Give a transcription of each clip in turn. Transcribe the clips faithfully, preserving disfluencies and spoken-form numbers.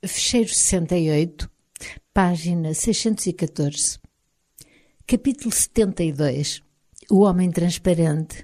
Fecheiro sessenta e oito, página seiscentos e catorze. Capítulo setenta e dois. O homem transparente.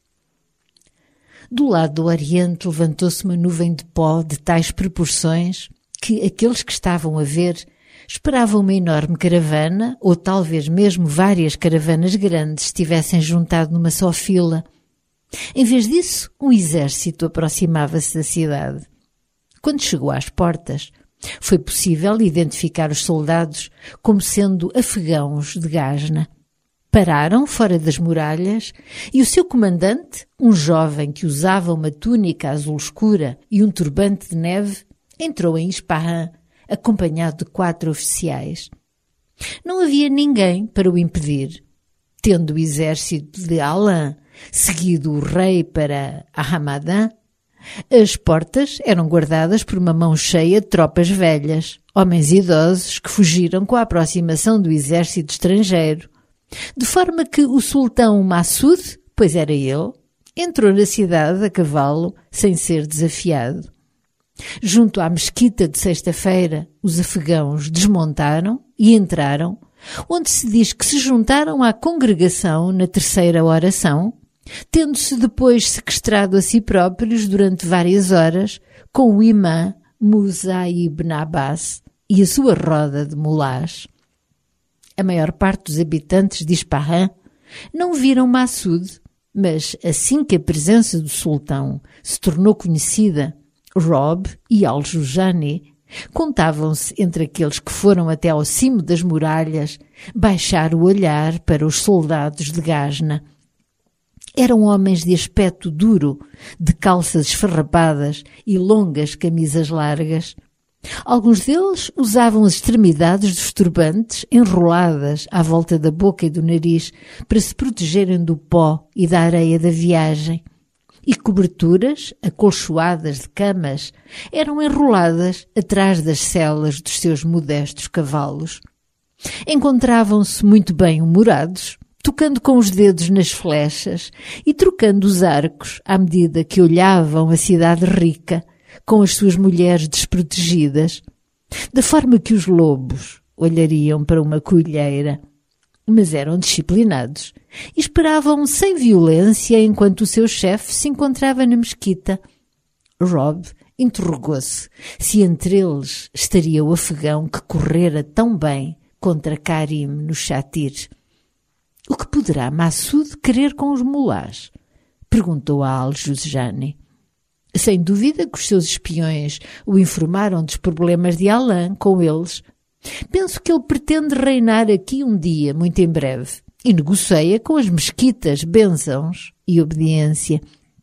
Do lado do Oriente levantou-se uma nuvem de pó de tais proporções que aqueles que estavam a ver esperavam uma enorme caravana, ou talvez mesmo várias caravanas grandes se tivessem juntado numa só fila. Em vez disso, um exército aproximava-se da cidade. Quando chegou às portas, foi possível identificar os soldados como sendo afegãos de Gazna. Pararam fora das muralhas e o seu comandante, um jovem que usava uma túnica azul escura e um turbante de neve, entrou em Ispahan, acompanhado de quatro oficiais. Não havia ninguém para o impedir. Tendo o exército de Alan seguido o rei para Ahamadan, as portas eram guardadas por uma mão cheia de tropas velhas, homens idosos que fugiram com a aproximação do exército estrangeiro, de forma que o sultão Massoud, pois era ele, entrou na cidade a cavalo sem ser desafiado. Junto à mesquita de sexta-feira, os afegãos desmontaram e entraram, onde se diz que se juntaram à congregação na terceira oração, tendo-se depois sequestrado a si próprios durante várias horas com o imã Musa ibn Abbas e a sua roda de mulás. A maior parte dos habitantes de Ispahan não viram Massoud, mas assim que a presença do sultão se tornou conhecida, Rob e Al-Jujani contavam-se entre aqueles que foram até ao cimo das muralhas baixar o olhar para os soldados de Gazna. Eram homens de aspecto duro, de calças esfarrapadas e longas camisas largas. Alguns deles usavam as extremidades dos turbantes enroladas à volta da boca e do nariz para se protegerem do pó e da areia da viagem. E coberturas, acolchoadas de camas, eram enroladas atrás das selas dos seus modestos cavalos. Encontravam-se muito bem humorados, tocando com os dedos nas flechas e trocando os arcos à medida que olhavam a cidade rica, com as suas mulheres desprotegidas, da forma que os lobos olhariam para uma colheira. Mas eram disciplinados e esperavam sem violência enquanto o seu chefe se encontrava na mesquita. Rob interrogou-se se entre eles estaria o afegão que correra tão bem contra Karim no Shatir. O que poderá Massoud querer com os mulás? Perguntou a Al-Juzjani. Sem dúvida que os seus espiões o informaram dos problemas de Alan com eles. Penso que ele pretende reinar aqui um dia, muito em breve, e negocia com as mesquitas bênçãos e obediência.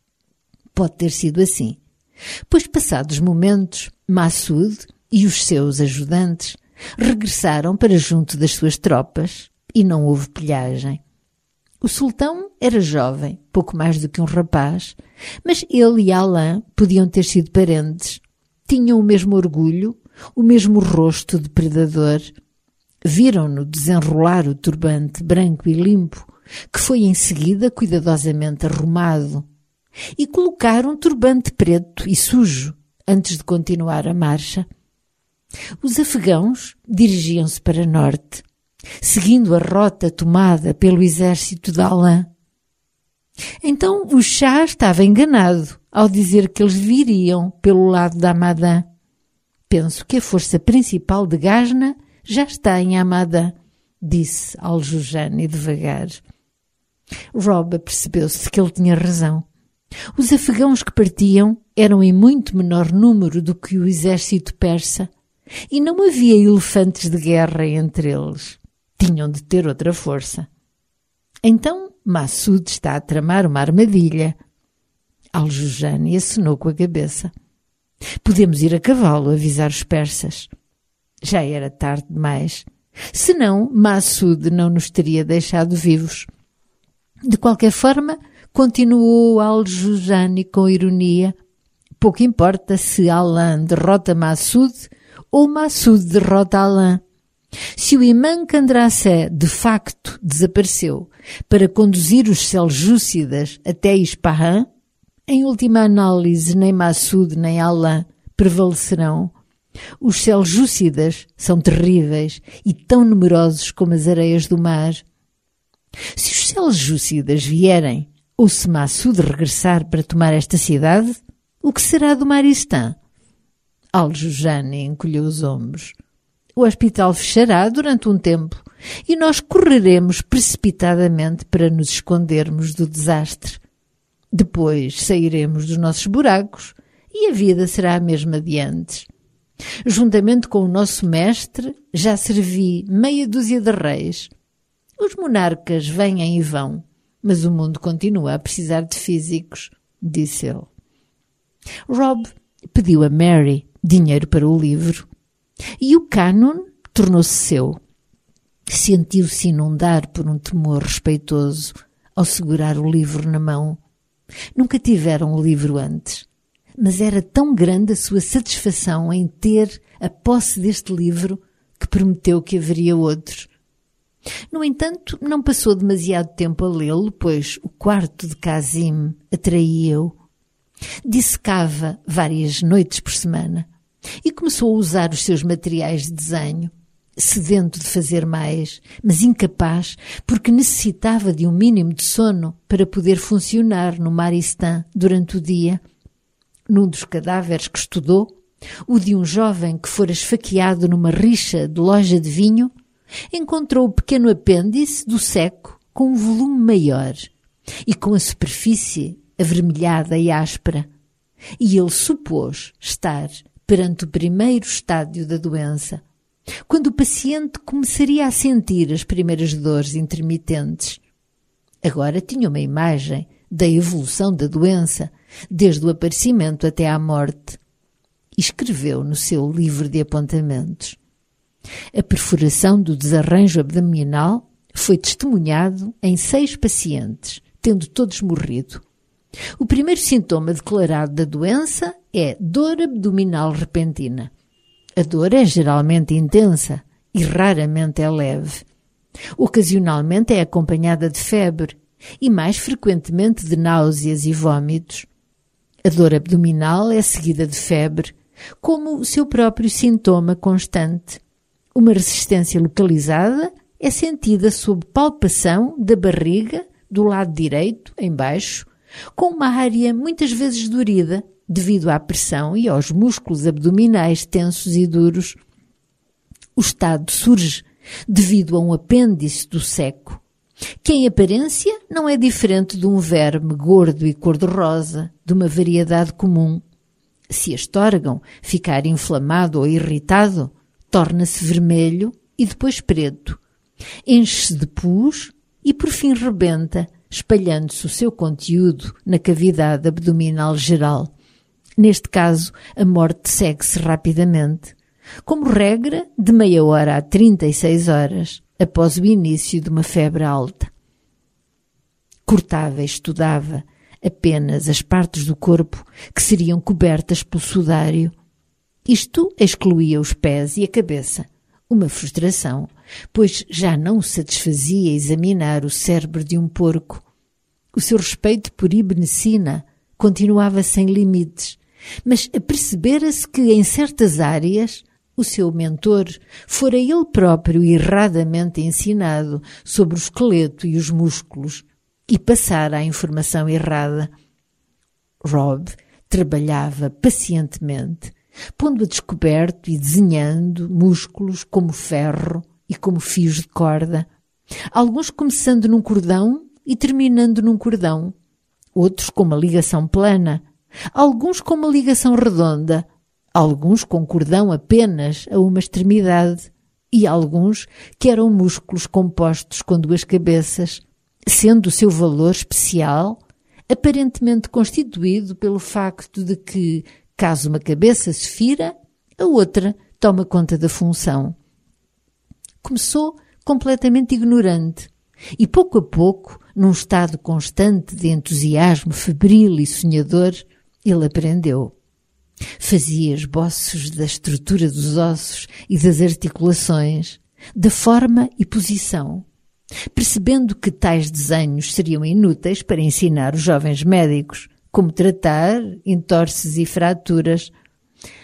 Pode ter sido assim, pois passados momentos, Massoud e os seus ajudantes regressaram para junto das suas tropas e não houve pilhagem. O sultão era jovem, pouco mais do que um rapaz, mas ele e Alan podiam ter sido parentes. Tinham o mesmo orgulho, o mesmo rosto de predador. Viram-no desenrolar o turbante branco e limpo, que foi em seguida cuidadosamente arrumado, e colocar um turbante preto e sujo antes de continuar a marcha. Os afegãos dirigiam-se para norte, seguindo a rota tomada pelo exército de Alan. Então o chá estava enganado ao dizer que eles viriam pelo lado de Hamadan. Penso que a força principal de Gazna já está em Hamadan, disse Al-Jujani devagar. Rob percebeu-se que ele tinha razão. Os afegãos que partiam eram em muito menor número do que o exército persa e não havia elefantes de guerra entre eles. Tinham de ter outra força. Então Massoud está a tramar uma armadilha. Al-Jujani acenou com a cabeça. Podemos ir a cavalo avisar os persas. Já era tarde demais. Senão Massoud não nos teria deixado vivos. De qualquer forma, continuou Al-Jujani com ironia. Pouco importa se Alan derrota Massoud ou Massoud derrota Alan. Se o imã Candrassé de facto desapareceu para conduzir os seljúcidas até Ispahan, em última análise nem Massoud nem Alan prevalecerão Os seljúcidas são terríveis e tão numerosos como as areias do mar. Se os seljúcidas vierem, ou se Massude regressar para tomar esta cidade, o que será do Maristã? Al-Jujani encolheu os ombros. O hospital fechará durante um tempo e nós correremos precipitadamente para nos escondermos do desastre. Depois sairemos dos nossos buracos e a vida será a mesma de antes. Juntamente com o nosso mestre, já servi meia dúzia de reis. Os monarcas vêm e vão, mas o mundo continua a precisar de físicos, disse ele. Rob pediu a Mary dinheiro para o livro e o cânon tornou-se seu. Sentiu-se inundar por um temor respeitoso ao segurar o livro na mão. Nunca tiveram um livro antes, mas era tão grande a sua satisfação em ter a posse deste livro que prometeu que haveria outros. No entanto, não passou demasiado tempo a lê-lo, pois o quarto de Kazim atraía-o. Dissecava várias noites por semana e começou a usar os seus materiais de desenho, sedento de fazer mais, mas incapaz porque necessitava de um mínimo de sono para poder funcionar no Maristã durante o dia. Num dos cadáveres que estudou, o de um jovem que fora esfaqueado numa rixa de loja de vinho, encontrou o pequeno apêndice do seco com um volume maior e com a superfície avermelhada e áspera, e ele supôs estar perante o primeiro estádio da doença, quando o paciente começaria a sentir as primeiras dores intermitentes. Agora tinha uma imagem da evolução da doença, desde o aparecimento até à morte, e escreveu no seu livro de apontamentos. A perfuração do desarranjo abdominal foi testemunhado em seis pacientes, tendo todos morrido. O primeiro sintoma declarado da doença é dor abdominal repentina. A dor é geralmente intensa e raramente é leve. Ocasionalmente é acompanhada de febre e mais frequentemente de náuseas e vômitos. A dor abdominal é seguida de febre, como o seu próprio sintoma constante. Uma resistência localizada é sentida sob palpação da barriga do lado direito, em baixo, com uma área muitas vezes dorida, devido à pressão e aos músculos abdominais tensos e duros. O estado surge devido a um apêndice do seco, que em aparência não é diferente de um verme gordo e cor-de-rosa, de uma variedade comum. Se este órgão ficar inflamado ou irritado, torna-se vermelho e depois preto, enche-se de pus e por fim rebenta, espalhando-se o seu conteúdo na cavidade abdominal geral. Neste caso, a morte segue-se rapidamente, como regra de meia hora a trinta e seis horas, após o início de uma febre alta. Cortava e estudava apenas as partes do corpo que seriam cobertas pelo sudário. Isto excluía os pés e a cabeça, uma frustração, pois já não o satisfazia examinar o cérebro de um porco. O seu respeito por Ibn Sina continuava sem limites, mas apercebera-se que em certas áreas o seu mentor fora ele próprio erradamente ensinado sobre o esqueleto e os músculos e passara a informação errada. Rob trabalhava pacientemente, pondo a descoberto e desenhando músculos como ferro e como fios de corda, alguns começando num cordão e terminando num cordão, outros com uma ligação plana, alguns com uma ligação redonda, alguns com cordão apenas a uma extremidade e alguns que eram músculos compostos com duas cabeças, sendo o seu valor especial aparentemente constituído pelo facto de que, caso uma cabeça se fira, a outra toma conta da função. Começou completamente ignorante e, pouco a pouco, num estado constante de entusiasmo febril e sonhador, ele aprendeu. Fazia esboços da estrutura dos ossos e das articulações, da forma e posição, percebendo que tais desenhos seriam inúteis para ensinar os jovens médicos como tratar entorses e fraturas.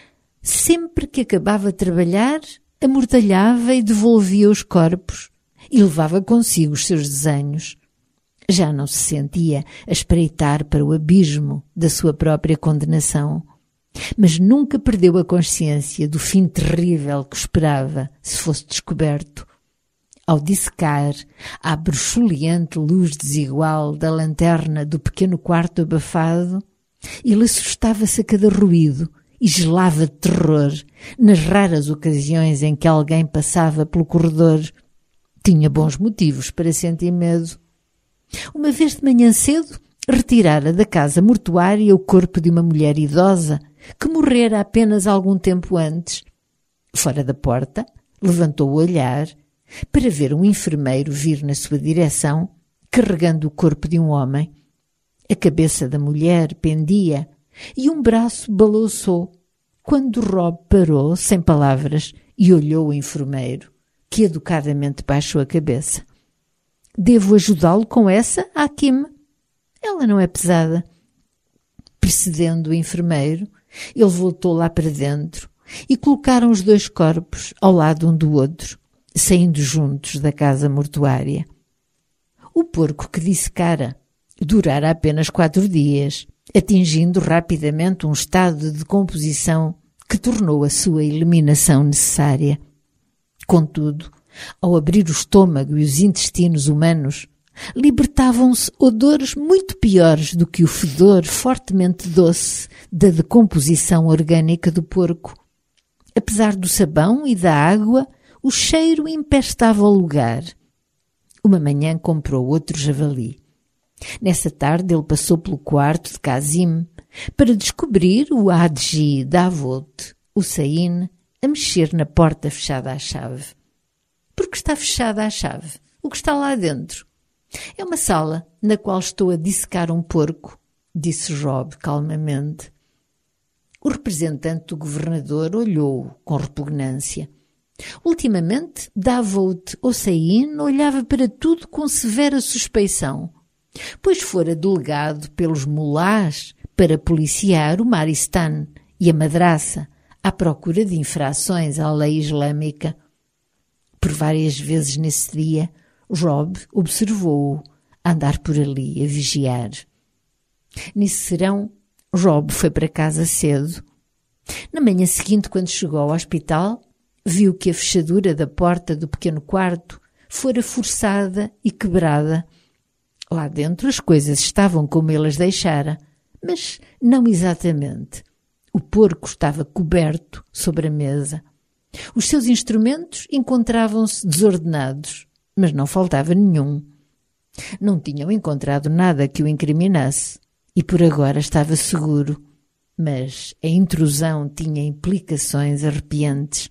Sempre que acabava de trabalhar, amordalhava e devolvia os corpos e levava consigo os seus desenhos. Já não se sentia a espreitar para o abismo da sua própria condenação, mas nunca perdeu a consciência do fim terrível que esperava se fosse descoberto. Ao dissecar à bruxuleante luz desigual da lanterna do pequeno quarto abafado, ele assustava-se a cada ruído e gelava de terror nas raras ocasiões em que alguém passava pelo corredor. Tinha bons motivos para sentir medo. Uma vez de manhã cedo, retirara da casa mortuária o corpo de uma mulher idosa que morrera apenas algum tempo antes. Fora da porta, levantou o olhar para ver um enfermeiro vir na sua direção, carregando o corpo de um homem. A cabeça da mulher pendia e um braço balouçou, quando Rob parou, sem palavras, e olhou o enfermeiro, que educadamente baixou a cabeça. Devo ajudá-lo com essa, Hakim? Ela não é pesada. Precedendo o enfermeiro, ele voltou lá para dentro e colocaram os dois corpos ao lado um do outro, saindo juntos da casa mortuária. O porco que dissecara durara apenas quatro dias, atingindo rapidamente um estado de decomposição que tornou a sua eliminação necessária. Contudo, ao abrir o estômago e os intestinos humanos, libertavam-se odores muito piores do que o fedor fortemente doce da decomposição orgânica do porco. Apesar do sabão e da água, o cheiro empestava o lugar. Uma manhã comprou outro javali. Nessa tarde ele passou pelo quarto de Kazim para descobrir o Hadji Davut Hussein a mexer na porta fechada à chave. Por que está fechada à chave? O que está lá dentro? É uma sala na qual estou a dissecar um porco, disse Rob calmamente. O representante do governador olhou com repugnância. Ultimamente, Davut Hussein olhava para tudo com severa suspeição, pois fora delegado pelos mulás para policiar o Maristan e a madraça à procura de infrações à lei islâmica. Por várias vezes nesse dia, Rob observou-o andar por ali a vigiar. Nesse serão, Rob foi para casa cedo. Na manhã seguinte, quando chegou ao hospital, viu que a fechadura da porta do pequeno quarto fora forçada e quebrada. Lá dentro as coisas estavam como ele as deixara, mas não exatamente. O porco estava coberto sobre a mesa. Os seus instrumentos encontravam-se desordenados, mas não faltava nenhum. Não tinham encontrado nada que o incriminasse e por agora estava seguro, mas a intrusão tinha implicações arrepiantes.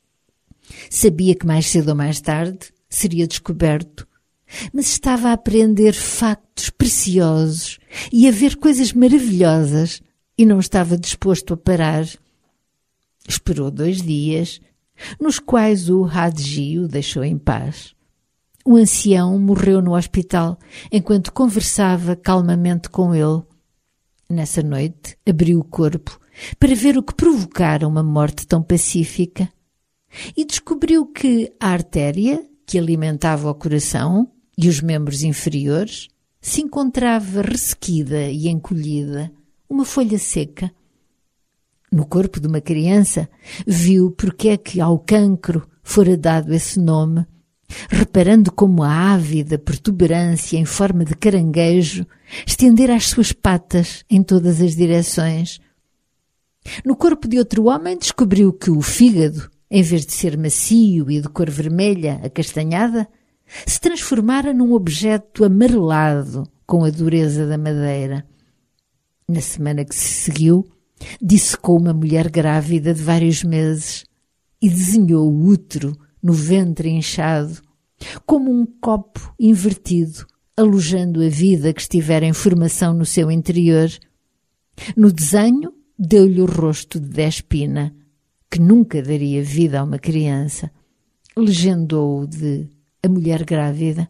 Sabia que mais cedo ou mais tarde seria descoberto, mas estava a aprender factos preciosos e a ver coisas maravilhosas e não estava disposto a parar. Esperou dois dias, nos quais o Hadji o deixou em paz. O ancião morreu no hospital enquanto conversava calmamente com ele. Nessa noite abriu o corpo para ver o que provocara uma morte tão pacífica e descobriu que a artéria que alimentava o coração e os membros inferiores se encontrava ressequida e encolhida, uma folha seca. No corpo de uma criança, viu porque é que ao cancro fora dado esse nome, reparando como a ávida protuberância em forma de caranguejo estendera as suas patas em todas as direções. No corpo de outro homem, descobriu que o fígado, em vez de ser macio e de cor vermelha acastanhada, se transformara num objeto amarelado com a dureza da madeira. Na semana que se seguiu, dissecou uma mulher grávida de vários meses e desenhou o útero no ventre inchado, como um copo invertido, alojando a vida que estivera em formação no seu interior. No desenho, deu-lhe o rosto de Despina, que nunca daria vida a uma criança. Legendou-o de A Mulher Grávida.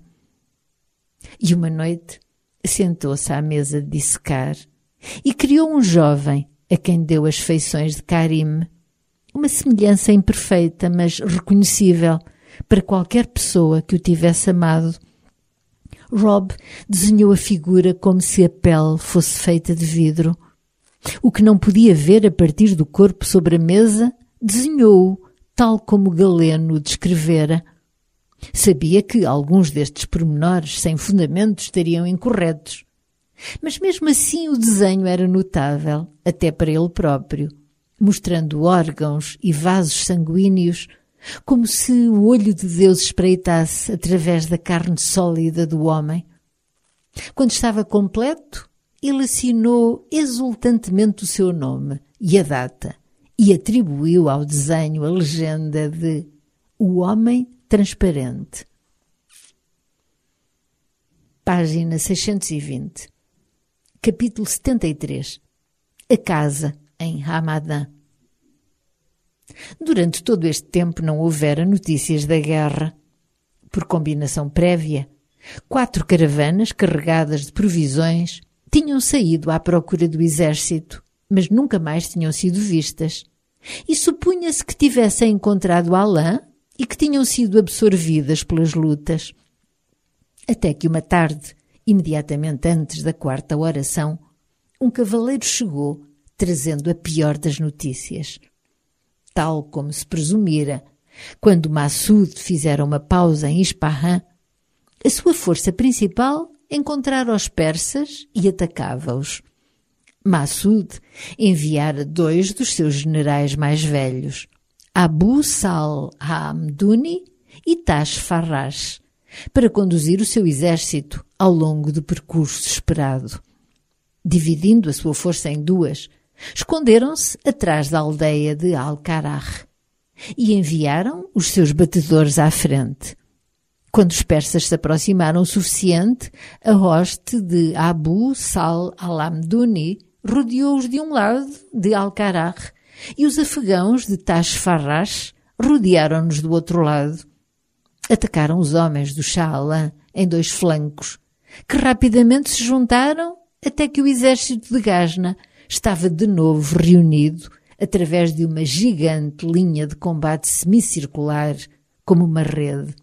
E uma noite sentou-se à mesa de dissecar e criou um jovem a quem deu as feições de Karim. Uma semelhança imperfeita, mas reconhecível para qualquer pessoa que o tivesse amado. Rob desenhou a figura como se a pele fosse feita de vidro. O que não podia ver a partir do corpo sobre a mesa, desenhou-o tal como Galeno o descrevera. Sabia que alguns destes pormenores sem fundamento estariam incorretos. Mas mesmo assim o desenho era notável, até para ele próprio, mostrando órgãos e vasos sanguíneos, como se o olho de Deus espreitasse através da carne sólida do homem. Quando estava completo, ele assinou exultantemente o seu nome e a data e atribuiu ao desenho a legenda de O Homem Transparente. Página seiscentos e vinte. Capítulo setenta e três. A casa em Ramadã. Durante todo este tempo não houvera notícias da guerra. Por combinação prévia, quatro caravanas carregadas de provisões tinham saído à procura do exército, mas nunca mais tinham sido vistas. E supunha-se que tivessem encontrado Alain e que tinham sido absorvidas pelas lutas. Até que uma tarde, imediatamente antes da quarta oração, um cavaleiro chegou, trazendo a pior das notícias. Tal como se presumira, quando Massoud fizera uma pausa em Ispahan, a sua força principal encontrara os persas e atacava-os. Massoud enviara dois dos seus generais mais velhos, Abu Sal ha-Amduni e Tash Farrash, para conduzir o seu exército ao longo do percurso esperado. Dividindo a sua força em duas, esconderam-se atrás da aldeia de Al-Qarah e enviaram os seus batedores à frente. Quando os persas se aproximaram o suficiente, a hoste de Abu Sal al-Amduni rodeou-os de um lado de Al-Qarah e os afegãos de Tash Farrash rodearam-nos do outro lado. Atacaram os homens do Shah Alan em dois flancos, que rapidamente se juntaram até que o exército de Ghazna estava de novo reunido através de uma gigante linha de combate semicircular, como uma rede.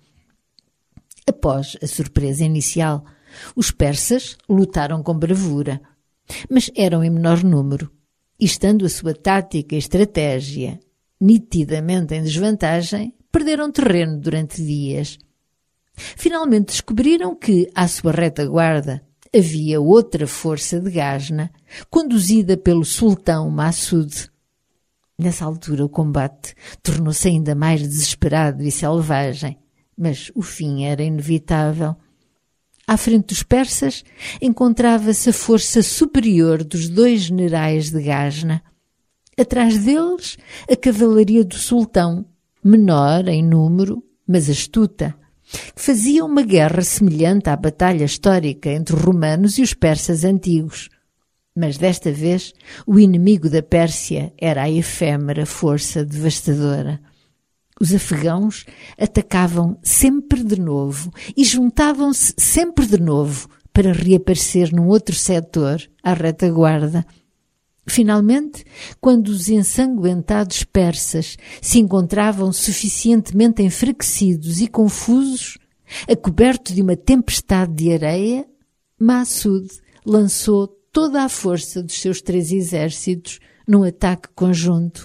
Após a surpresa inicial, os persas lutaram com bravura, mas eram em menor número, e estando a sua tática e estratégia nitidamente em desvantagem, perderam terreno durante dias. Finalmente descobriram que, à sua retaguarda, havia outra força de Ghazna, conduzida pelo sultão Massoud. Nessa altura o combate tornou-se ainda mais desesperado e selvagem, mas o fim era inevitável. À frente dos persas encontrava-se a força superior dos dois generais de Ghazna. Atrás deles, a cavalaria do sultão, menor em número, mas astuta, que fazia uma guerra semelhante à batalha histórica entre os romanos e os persas antigos. Mas desta vez o inimigo da Pérsia era a efêmera força devastadora. Os afegãos atacavam sempre de novo e juntavam-se sempre de novo para reaparecer num outro setor, à retaguarda. Finalmente, quando os ensanguentados persas se encontravam suficientemente enfraquecidos e confusos, a coberto de uma tempestade de areia, Massoud lançou toda a força dos seus três exércitos num ataque conjunto.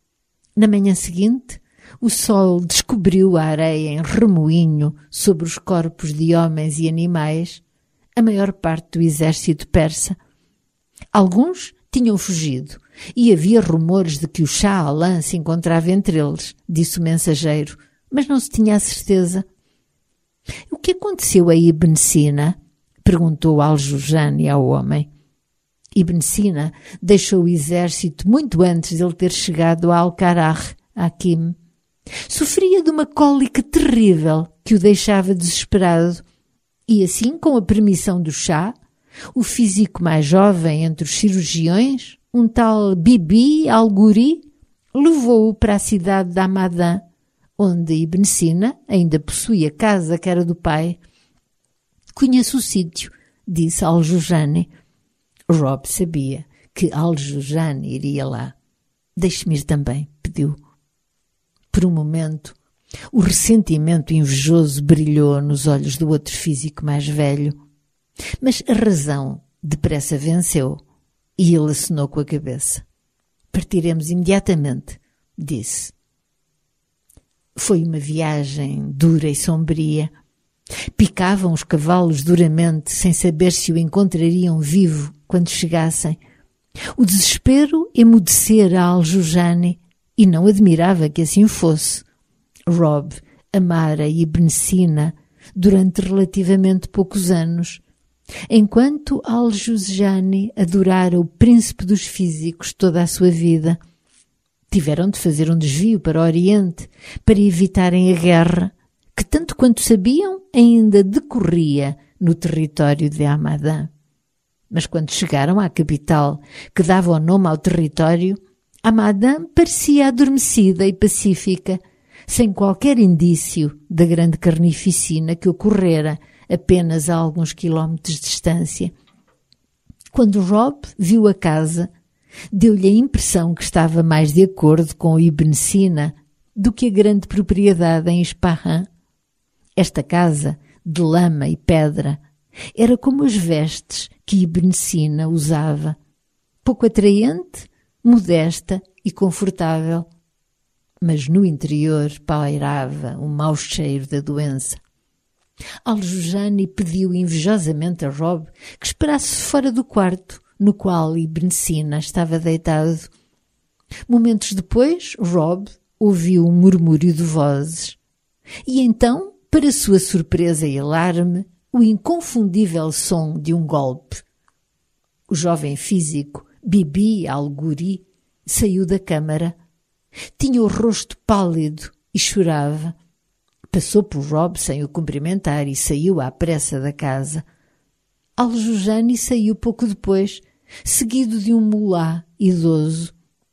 Na manhã seguinte, o sol descobriu a areia em remoinho sobre os corpos de homens e animais, a maior parte do exército persa. Alguns tinham fugido, e havia rumores de que o Shah Alan se encontrava entre eles, disse o mensageiro, mas não se tinha a certeza. O que aconteceu a Ibn Sina? Perguntou Al-Jurjani ao homem. Ibn Sina deixou o exército muito antes de ele ter chegado a Al-Qarah, Hakim. Sofria de uma cólica terrível que o deixava desesperado, e assim, com a permissão do Shah, o físico mais jovem entre os cirurgiões, um tal Bibi al-Guri, levou-o para a cidade de Hamadã, onde Ibn Sina ainda possuía a casa que era do pai. Conheço o sítio, disse Al-Jurjani. Rob sabia que Al-Jurjani iria lá. Deixe-me ir também, pediu. Por um momento, o ressentimento invejoso brilhou nos olhos do outro físico mais velho, mas a razão depressa venceu e ele acenou com a cabeça. Partiremos imediatamente, disse. Foi uma viagem dura e sombria. Picavam os cavalos duramente, sem saber se o encontrariam vivo quando chegassem. O desespero emudecera a Aljujane e não admirava que assim fosse. Rob amara Ibn Sina durante relativamente poucos anos, enquanto Aljujane adorara o príncipe dos físicos toda a sua vida. Tiveram de fazer um desvio para o Oriente para evitarem a guerra, que tanto quanto sabiam ainda decorria no território de Hamadan. Mas quando chegaram à capital, que dava o nome ao território, Hamadan parecia adormecida e pacífica, sem qualquer indício da grande carnificina que ocorrera apenas a alguns quilómetros de distância. Quando Rob viu a casa, deu-lhe a impressão que estava mais de acordo com Ibn Sina do que a grande propriedade em Ispahan. Esta casa, de lama e pedra, era como as vestes que Ibn Sina usava, pouco atraente, modesta e confortável. Mas no interior pairava um mau cheiro da doença. Aljujane pediu invejosamente a Rob que esperasse fora do quarto no qual Ibn Sina estava deitado. Momentos depois, Rob ouviu um murmúrio de vozes. E então, para sua surpresa e alarme, o inconfundível som de um golpe. O jovem físico, Bibi Al-Guri, saiu da câmara. Tinha o rosto pálido e chorava. Passou por Rob sem o cumprimentar e saiu à pressa da casa. Aljujane saiu pouco depois, seguido de um mulá idoso.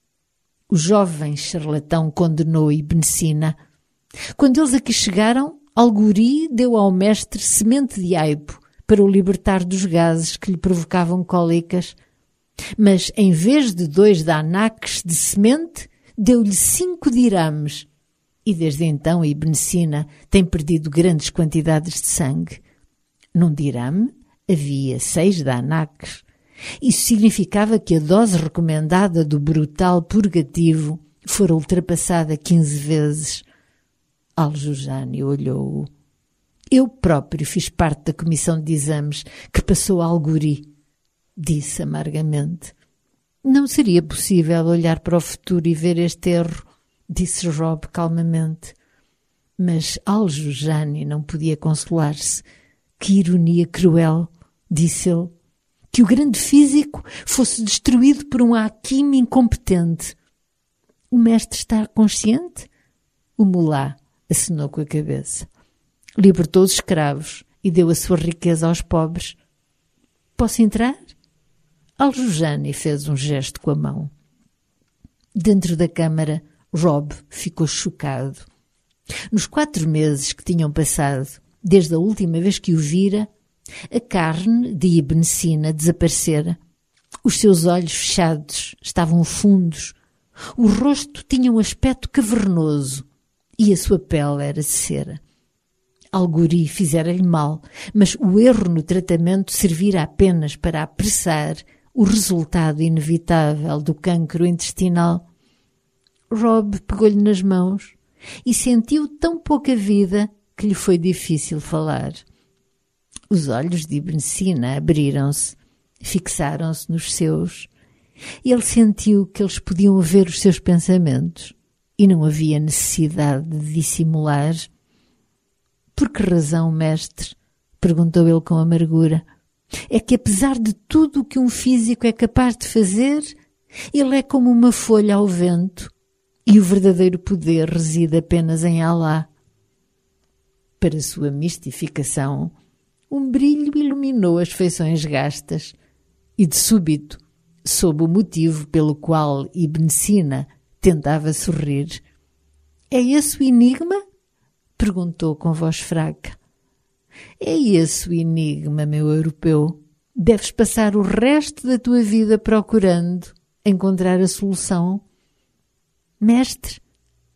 O jovem charlatão condenou Ibn Sina. Quando eles aqui chegaram, Al-Guri deu ao mestre semente de aipo para o libertar dos gases que lhe provocavam cólicas. Mas, em vez de dois danaques de semente, deu-lhe cinco dirames. E desde então Ibn Sina tem perdido grandes quantidades de sangue. Num dirame havia seis danaques. Isso significava que a dose recomendada do brutal purgativo fora ultrapassada quinze vezes. Aljujane olhou-o. Eu próprio fiz parte da comissão de exames que passou a Al-Guri, disse amargamente. Não seria possível olhar para o futuro e ver este erro, disse Rob calmamente. Mas Aljujane não podia consolar-se. Que ironia cruel, disse ele, que o grande físico fosse destruído por um hakim incompetente. O mestre está consciente? O mulá acenou com a cabeça. Libertou os escravos e deu a sua riqueza aos pobres. Posso entrar? Aljujane fez um gesto com a mão. Dentro da câmara, Rob ficou chocado. Nos quatro meses que tinham passado, desde a última vez que o vira, a carne de Ibn Sina desaparecera. Os seus olhos fechados estavam fundos. O rosto tinha um aspecto cavernoso e a sua pele era de cera. Al-Guri fizera-lhe mal, mas o erro no tratamento servira apenas para apressar o resultado inevitável do cancro intestinal. Rob pegou-lhe nas mãos e sentiu tão pouca vida que lhe foi difícil falar. Os olhos de Ibn Sina abriram-se, fixaram-se nos seus. Ele sentiu que eles podiam ver os seus pensamentos e não havia necessidade de dissimular. Por que razão, mestre? Perguntou ele com amargura. É que apesar de tudo o que um físico é capaz de fazer, ele é como uma folha ao vento e o verdadeiro poder reside apenas em Alá. Para sua mistificação, um brilho iluminou as feições gastas e, de súbito, soube o motivo pelo qual Ibn Sina tentava sorrir. É esse o enigma? Perguntou com voz fraca. É esse o enigma, meu europeu. Deves passar o resto da tua vida procurando encontrar a solução. Mestre,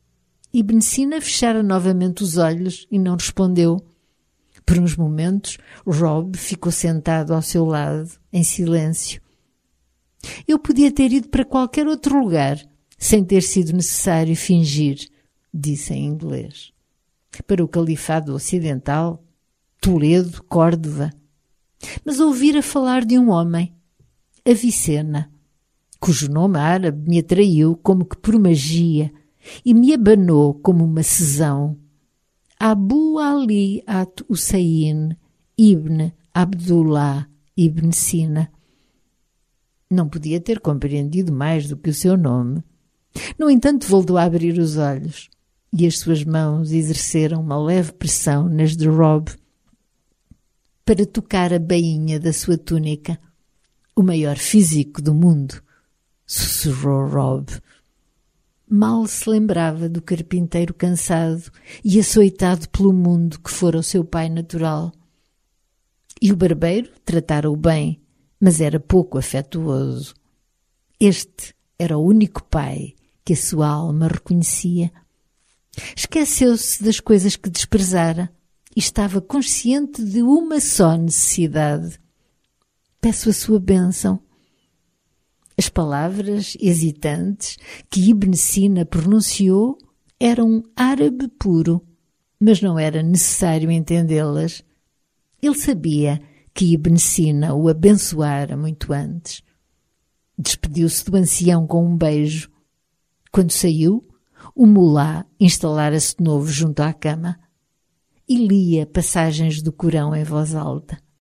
Ibn Sina fechara novamente os olhos e não respondeu. Por uns momentos, Rob ficou sentado ao seu lado, em silêncio. Eu podia ter ido para qualquer outro lugar, sem ter sido necessário fingir, disse em inglês. Para o Califado Ocidental, Toledo, Córdoba. Mas ouvira falar de um homem, Avicena, cujo nome árabe me atraiu como que por magia e me abanou como uma sesão. Abu Ali at-Hussein ibn Abdullah ibn Sina. Não podia ter compreendido mais do que o seu nome. No entanto, voltou a abrir os olhos e as suas mãos exerceram uma leve pressão nas de Rob para tocar a bainha da sua túnica. O maior físico do mundo, sussurrou Rob. Mal se lembrava do carpinteiro cansado e açoitado pelo mundo que fora o seu pai natural. E o barbeiro tratara-o bem, mas era pouco afetuoso. Este era o único pai que a sua alma reconhecia. Esqueceu-se das coisas que desprezara e estava consciente de uma só necessidade. Peço a sua bênção. As palavras hesitantes que Ibn Sina pronunciou eram árabe puro, mas não era necessário entendê-las. Ele sabia que Ibn Sina o abençoara muito antes. Despediu-se do ancião com um beijo. Quando saiu, o mulá instalara-se de novo junto à cama e lia passagens do Corão em voz alta.